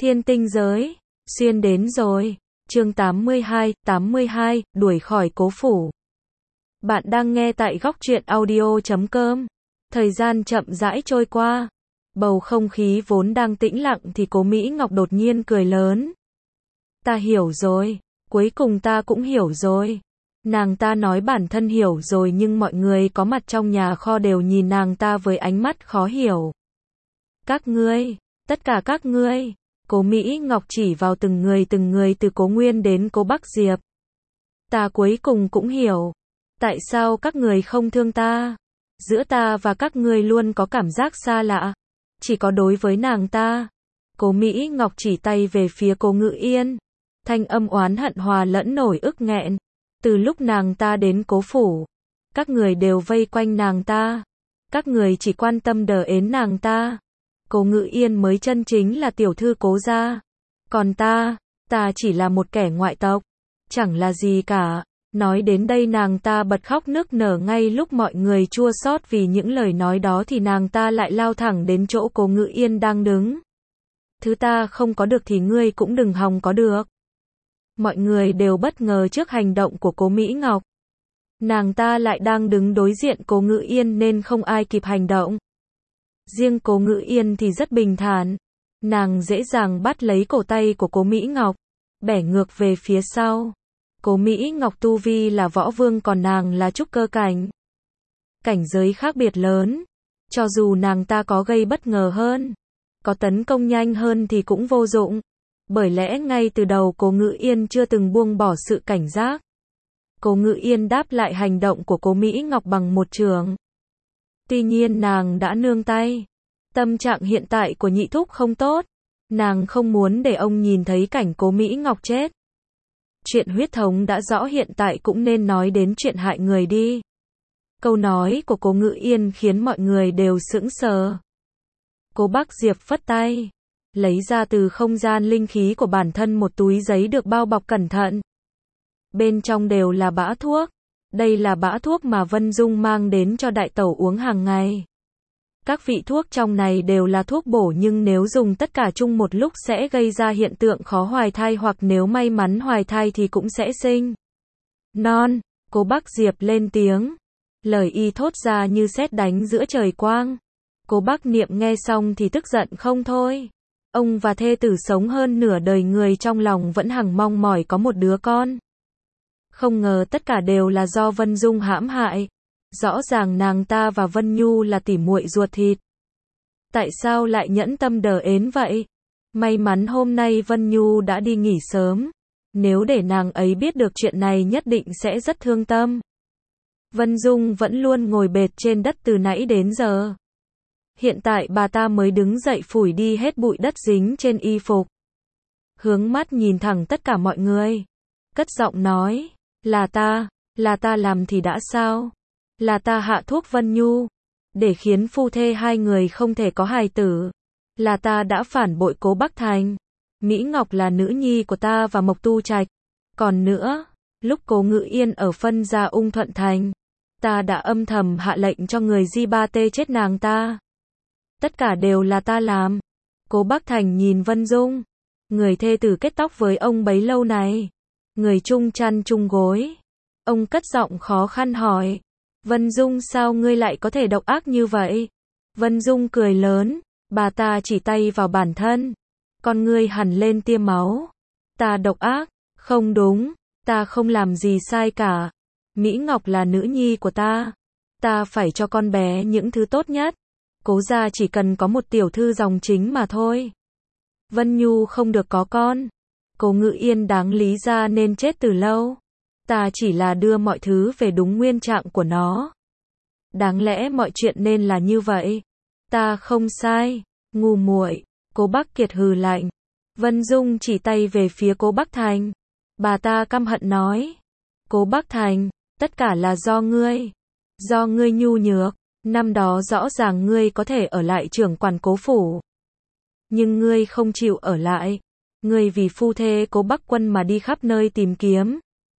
Thiên tinh giới, xuyên đến rồi. Chương 82, đuổi khỏi cố phủ. Bạn đang nghe tại góc truyện audio.com. Thời gian chậm rãi trôi qua. Bầu không khí vốn đang tĩnh lặng thì Cố Mỹ Ngọc đột nhiên cười lớn. Ta hiểu rồi, cuối cùng ta cũng hiểu rồi. Nàng ta nói bản thân hiểu rồi nhưng mọi người có mặt trong nhà kho đều nhìn nàng ta với ánh mắt khó hiểu. Các ngươi, tất cả các ngươi. Cố Mỹ Ngọc chỉ vào từng người từ Cố Nguyên đến Cố Bắc Diệp. Ta cuối cùng cũng hiểu. Tại sao các người không thương ta? Giữa ta và các ngươi luôn có cảm giác xa lạ. Chỉ có đối với nàng ta. Cố Mỹ Ngọc chỉ tay về phía Cố Ngự Yên. Thanh âm oán hận hòa lẫn nổi ức nghẹn. Từ lúc nàng ta đến cố phủ, các người đều vây quanh nàng ta. Các người chỉ quan tâm đờ ến nàng ta. Cố Ngự Yên mới chân chính là tiểu thư Cố gia. Còn ta chỉ là một kẻ ngoại tộc. Chẳng là gì cả. Nói đến đây nàng ta bật khóc nức nở. Ngay lúc mọi người chua xót vì những lời nói đó thì nàng ta lại lao thẳng đến chỗ Cố Ngự Yên đang đứng. Thứ ta không có được thì ngươi cũng đừng hòng có được. Mọi người đều bất ngờ trước hành động của Cố Mỹ Ngọc. Nàng ta lại đang đứng đối diện Cố Ngự Yên nên không ai kịp hành động. Riêng Cố Ngự Yên thì rất bình thản. Nàng dễ dàng bắt lấy cổ tay của Cố Mỹ Ngọc, bẻ ngược về phía sau. Cố Mỹ Ngọc tu vi là võ vương còn nàng là trúc cơ cảnh. Cảnh giới khác biệt lớn. Cho dù nàng ta có gây bất ngờ hơn, có tấn công nhanh hơn thì cũng vô dụng. Bởi lẽ ngay từ đầu Cố Ngự Yên chưa từng buông bỏ sự cảnh giác. Cố Ngự Yên đáp lại hành động của Cố Mỹ Ngọc bằng một chưởng. Tuy nhiên nàng đã nương tay. Tâm trạng hiện tại của nhị thúc không tốt. Nàng không muốn để ông nhìn thấy cảnh Cố Mỹ Ngọc chết. Chuyện huyết thống đã rõ, hiện tại cũng nên nói đến chuyện hại người đi. Câu nói của Cố Ngự Yên khiến mọi người đều sững sờ. Cố Bắc Diệp phất tay, lấy ra từ không gian linh khí của bản thân một túi giấy được bao bọc cẩn thận. Bên trong đều là bã thuốc. Đây là bã thuốc mà Vân Dung mang đến cho đại tẩu uống hàng ngày. Các vị thuốc trong này đều là thuốc bổ nhưng nếu dùng tất cả chung một lúc sẽ gây ra hiện tượng khó hoài thai, hoặc nếu may mắn hoài thai thì cũng sẽ sinh non. Cố Bắc Diệp lên tiếng. Lời y thốt ra như sét đánh giữa trời quang. Cố Bắc Niệm nghe xong thì tức giận không thôi. Ông và thê tử sống hơn nửa đời, người trong lòng vẫn hằng mong mỏi có một đứa con. Không ngờ tất cả đều là do Vân Dung hãm hại. Rõ ràng nàng ta và Vân Nhu là tỉ muội ruột thịt. Tại sao lại nhẫn tâm đờ ến vậy? May mắn hôm nay Vân Nhu đã đi nghỉ sớm. Nếu để nàng ấy biết được chuyện này nhất định sẽ rất thương tâm. Vân Dung vẫn luôn ngồi bệt trên đất từ nãy đến giờ. Hiện tại bà ta mới đứng dậy phủi đi hết bụi đất dính trên y phục. Hướng mắt nhìn thẳng tất cả mọi người. Cất giọng nói, là ta làm thì đã sao? Là ta hạ thuốc Vân Nhu, để khiến phu thê hai người không thể có hài tử. Là ta đã phản bội Cố Bắc Thành. Mỹ Ngọc là nữ nhi của ta và Mộc Tu Trạch. Còn nữa, lúc Cố Ngự Yên ở phân gia Ung Thuận Thành, ta đã âm thầm hạ lệnh cho người Di Ba Tê chết nàng ta. Tất cả đều là ta làm. Cố Bắc Thành nhìn Vân Dung, người thê tử kết tóc với ông bấy lâu này, người chung chăn chung gối. Ông cất giọng khó khăn hỏi, Vân Dung, sao ngươi lại có thể độc ác như vậy? Vân Dung cười lớn, bà ta chỉ tay vào bản thân. Con ngươi hằn lên tia máu. Ta độc ác? Không đúng, ta không làm gì sai cả. Mỹ Ngọc là nữ nhi của ta. Ta phải cho con bé những thứ tốt nhất. Cố gia chỉ cần có một tiểu thư dòng chính mà thôi. Vân Nhu không được có con. Cố Ngự Yên đáng lý ra nên chết từ lâu. Ta chỉ là đưa mọi thứ về đúng nguyên trạng của nó. Đáng lẽ mọi chuyện nên là như vậy. Ta không sai. Ngu muội. Cố Bắc Kiệt hừ lạnh. Vân Dung chỉ tay về phía Cố Bắc Thành. Bà ta căm hận nói. Cố Bắc Thành, tất cả là do ngươi. Do ngươi nhu nhược. Năm đó rõ ràng ngươi có thể ở lại trưởng quản Cố phủ. Nhưng ngươi không chịu ở lại. Ngươi vì phu thê Cố Bắc Quân mà đi khắp nơi tìm kiếm.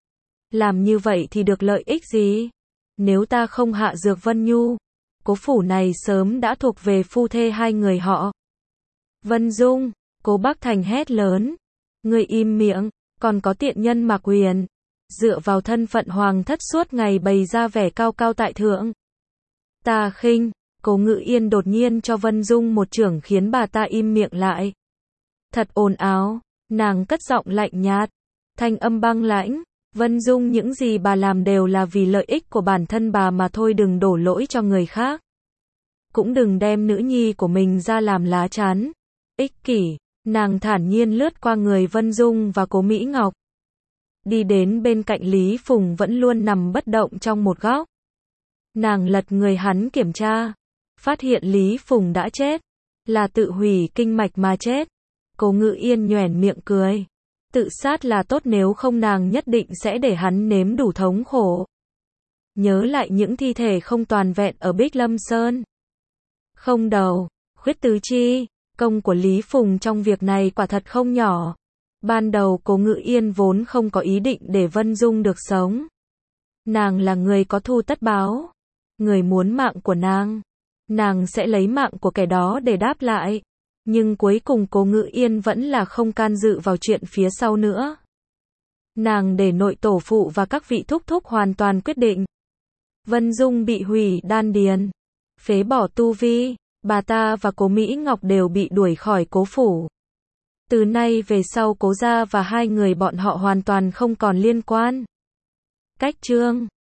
Làm như vậy thì được lợi ích gì? Nếu ta không hạ dược Vân Nhu, Cố phủ này sớm đã thuộc về phu thê hai người họ. Vân Dung, Cố Bắc Thành hét lớn. Ngươi im miệng, còn có tiện nhân Mạc Huyền. Dựa vào thân phận hoàng thất suốt ngày bày ra vẻ cao cao tại thượng. Ta khinh, Cố Ngự Yên đột nhiên cho Vân Dung một chưởng khiến bà ta im miệng lại. Thật ồn ào, nàng cất giọng lạnh nhạt, thanh âm băng lãnh. Vân Dung, những gì bà làm đều là vì lợi ích của bản thân bà mà thôi, đừng đổ lỗi cho người khác. Cũng đừng đem nữ nhi của mình ra làm lá chắn. Ích kỷ, nàng thản nhiên lướt qua người Vân Dung và Cố Mỹ Ngọc. Đi đến bên cạnh Lý Phùng vẫn luôn nằm bất động trong một góc. Nàng lật người hắn kiểm tra, phát hiện Lý Phùng đã chết, là tự hủy kinh mạch mà chết. Cố Ngự Yên nhoẻn miệng cười. Tự sát là tốt, nếu không nàng nhất định sẽ để hắn nếm đủ thống khổ. Nhớ lại những thi thể không toàn vẹn ở Bích Lâm Sơn. Không đầu, khuyết tứ chi, công của Lý Phùng trong việc này quả thật không nhỏ. Ban đầu Cố Ngự Yên vốn không có ý định để Vân Dung được sống. Nàng là người có thù tất báo. Người muốn mạng của nàng sẽ lấy mạng của kẻ đó để đáp lại. Nhưng cuối cùng Cố Ngự Yên vẫn là không can dự vào chuyện phía sau nữa. Nàng để nội tổ phụ và các vị thúc thúc hoàn toàn quyết định. Vân Dung bị hủy đan điền, phế bỏ tu vi, bà ta và Cố Mỹ Ngọc đều bị đuổi khỏi Cố phủ. Từ nay về sau Cố gia và hai người bọn họ hoàn toàn không còn liên quan. Cách chương